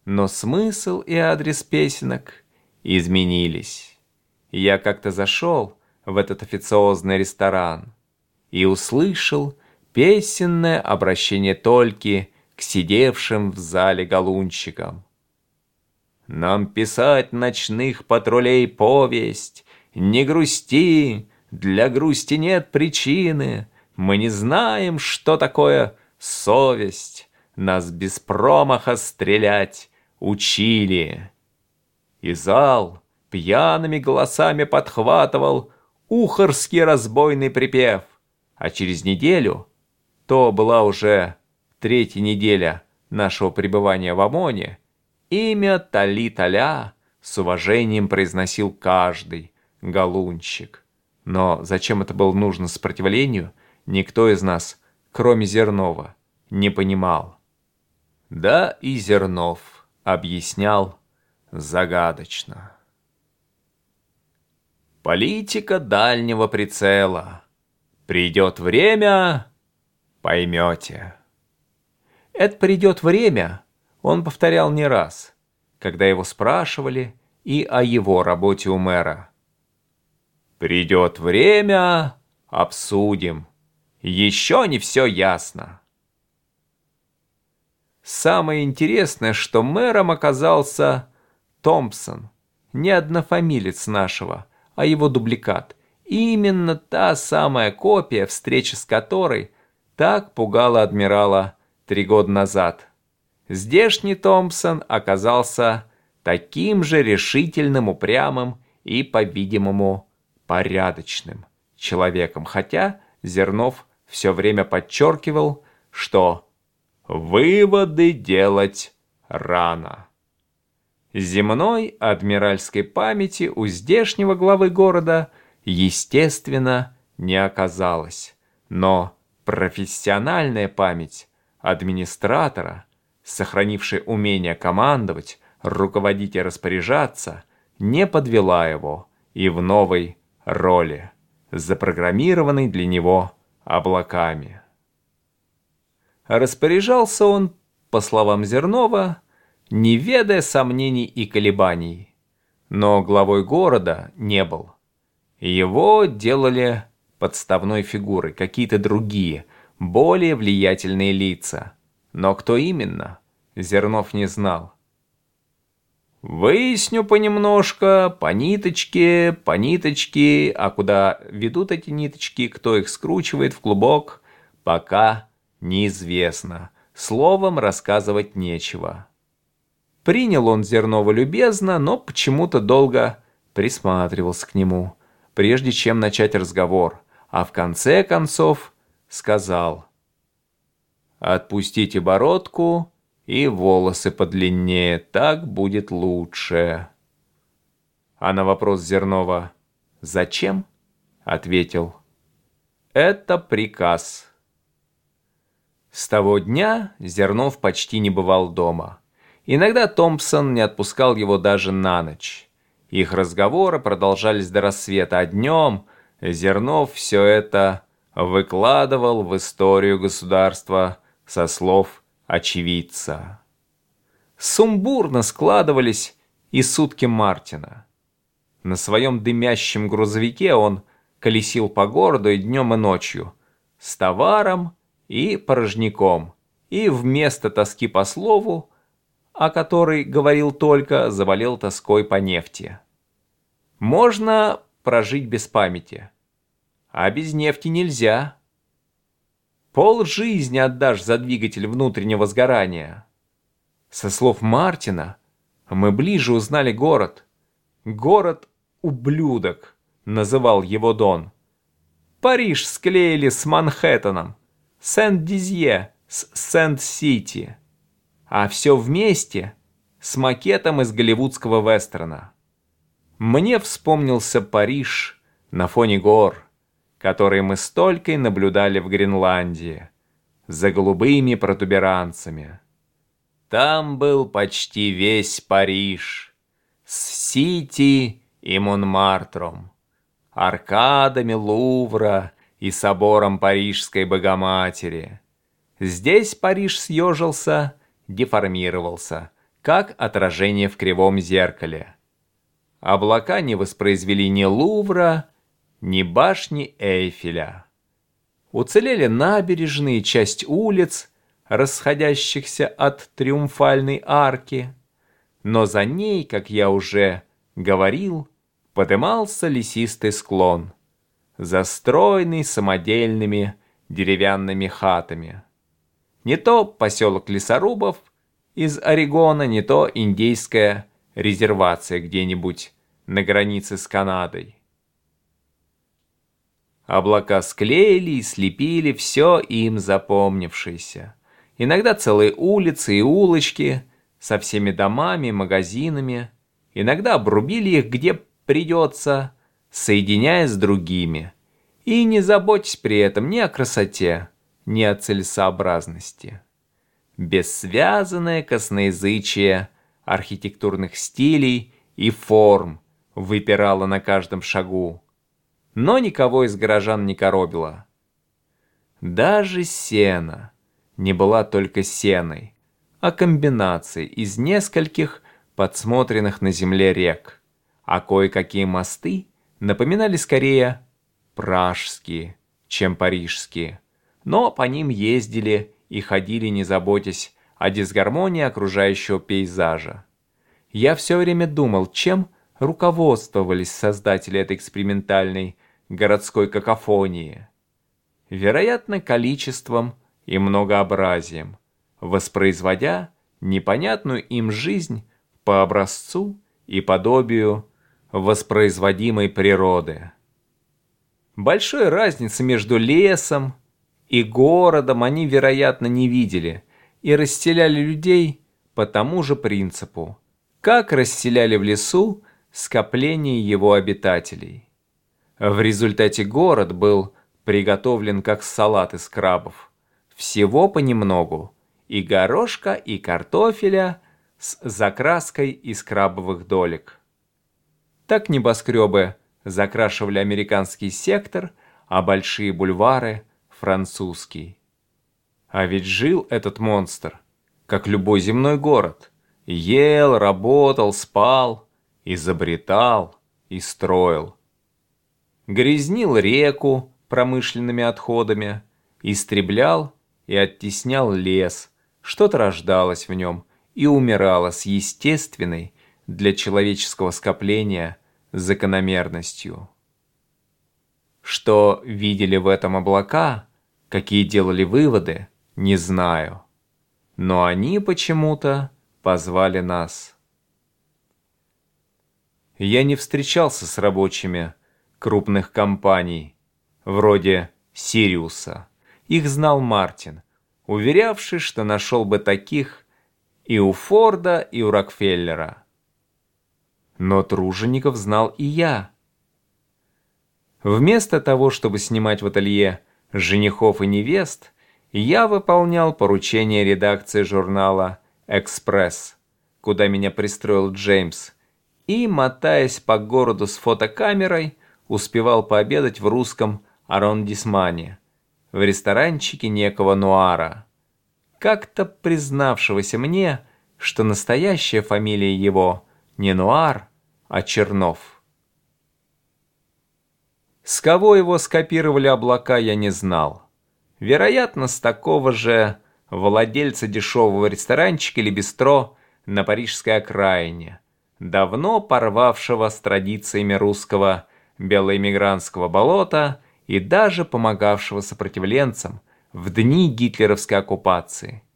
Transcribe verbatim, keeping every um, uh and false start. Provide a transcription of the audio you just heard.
но смысл и адрес песенок изменились. Я как-то зашел в этот официозный ресторан и услышал песенное обращение Тольки к сидевшим в зале галунщикам. «Нам писать ночных патрулей повесть, не грусти, для грусти нет причины, мы не знаем, что такое совесть, нас без промаха стрелять учили». И зал пьяными голосами подхватывал ухарский разбойный припев, а через неделю, то была уже третья неделя нашего пребывания в ОМОНе, имя Тали-Таля с уважением произносил каждый галунщик. Но зачем это было нужно сопротивлению, никто из нас, кроме Зернова, не понимал. Да и Зернов объяснял загадочно. Политика дальнего прицела. Придет время, поймете. Это «придет время» он повторял не раз, когда его спрашивали и о его работе у мэра. «Придет время, обсудим. Еще не все ясно». Самое интересное, что мэром оказался Томпсон, не однофамилец нашего, а его дубликат. Именно та самая копия, встреча с которой так пугала адмирала три года назад. Здешний Томпсон оказался таким же решительным, упрямым и, по-видимому, порядочным человеком, хотя Зернов все время подчеркивал, что выводы делать рано. Земной адмиральской памяти у здешнего главы города, естественно, не оказалось, но профессиональная память администратора, сохранивший умение командовать, руководить и распоряжаться, не подвела его и в новой роли, запрограммированной для него облаками. Распоряжался он, по словам Зернова, не ведая сомнений и колебаний, но главой города не был. Его делали подставной фигурой какие-то другие, более влиятельные лица. Но кто именно, Зернов не знал. «Выясню понемножко, по ниточке, по ниточке, а куда ведут эти ниточки, кто их скручивает в клубок, пока неизвестно. Словом, рассказывать нечего». Принял он Зернова любезно, но почему-то долго присматривался к нему, прежде чем начать разговор, а в конце концов сказал: «Отпустите бородку и волосы подлиннее, так будет лучше». А на вопрос Зернова «Зачем?» ответил: «Это приказ». С того дня Зернов почти не бывал дома. Иногда Томпсон не отпускал его даже на ночь. Их разговоры продолжались до рассвета, а днем Зернов все это выкладывал в историю государства со слов очевидца. Сумбурно складывались и сутки Мартина. На своем дымящем грузовике он колесил по городу и днем, и ночью, с товаром и порожняком, и вместо тоски по слову, о которой говорил только, заболел тоской по нефти. Можно прожить без памяти, а без нефти нельзя. Пол жизни отдашь за двигатель внутреннего сгорания. Со слов Мартина мы ближе узнали город. Город-ублюдок называл его Дон. Париж склеили с Манхэттеном, Сент-Дизье с Сент-Сити, а все вместе с макетом из голливудского вестерна. Мне вспомнился Париж на фоне гор, которые мы столько и наблюдали в Гренландии, за голубыми протуберанцами. Там был почти весь Париж, с Сити и Монмартром, аркадами Лувра и собором Парижской Богоматери. Здесь Париж съежился, деформировался, как отражение в кривом зеркале. Облака не воспроизвели ни Лувра, ни башни Эйфеля. Уцелели набережные, часть улиц, расходящихся от Триумфальной арки, но за ней, как я уже говорил, подымался лесистый склон, застроенный самодельными деревянными хатами. Не то поселок лесорубов из Орегона, не то индейская резервация где-нибудь на границе с Канадой. Облака склеили и слепили все им запомнившееся. Иногда целые улицы и улочки со всеми домами, магазинами. Иногда обрубили их где придется, соединяя с другими. И не заботьтесь при этом ни о красоте, ни о целесообразности. Бессвязанное косноязычие архитектурных стилей и форм выпирало на каждом шагу, но никого из горожан не коробило. Даже сена не была только сеной, а комбинацией из нескольких подсмотренных на земле рек, а кое-какие мосты напоминали скорее пражские, чем парижские, но по ним ездили и ходили, не заботясь о дисгармонии окружающего пейзажа. Я все время думал, чем руководствовались создатели этой экспериментальной городской какофонии. Вероятно, количеством и многообразием, воспроизводя непонятную им жизнь по образцу и подобию воспроизводимой природы. Большой разницы между лесом и городом они, вероятно, не видели и расселяли людей по тому же принципу, как расселяли в лесу скопление его обитателей. В результате город был приготовлен как салат из крабов, всего понемногу, и горошка, и картофеля с закраской из крабовых долек. Так небоскребы закрашивали американский сектор, а большие бульвары – французский. А ведь жил этот монстр, как любой земной город. Ел, работал, спал, изобретал и строил. Грязнил реку промышленными отходами, истреблял и оттеснял лес, что-то рождалось в нем и умирало с естественной для человеческого скопления закономерностью. Что видели в этом облака, какие делали выводы, не знаю. Но они почему-то позвали нас. Я не встречался с рабочими крупных компаний, вроде Сириуса. Их знал Мартин, уверявший, что нашел бы таких и у Форда, и у Рокфеллера. Но тружеников знал и я. Вместо того, чтобы снимать в ателье женихов и невест, я выполнял поручение редакции журнала «Экспресс», куда меня пристроил Джеймс, и, мотаясь по городу с фотокамерой, успевал пообедать в русском аррондисмане, в ресторанчике некого Нуара, как-то признавшегося мне, что настоящая фамилия его не Нуар, а Чернов. С кого его скопировали облака, я не знал. Вероятно, с такого же владельца дешевого ресторанчика или бистро на парижской окраине, давно порвавшего с традициями русского белоэмигрантского болота и даже помогавшего сопротивленцам в дни гитлеровской оккупации.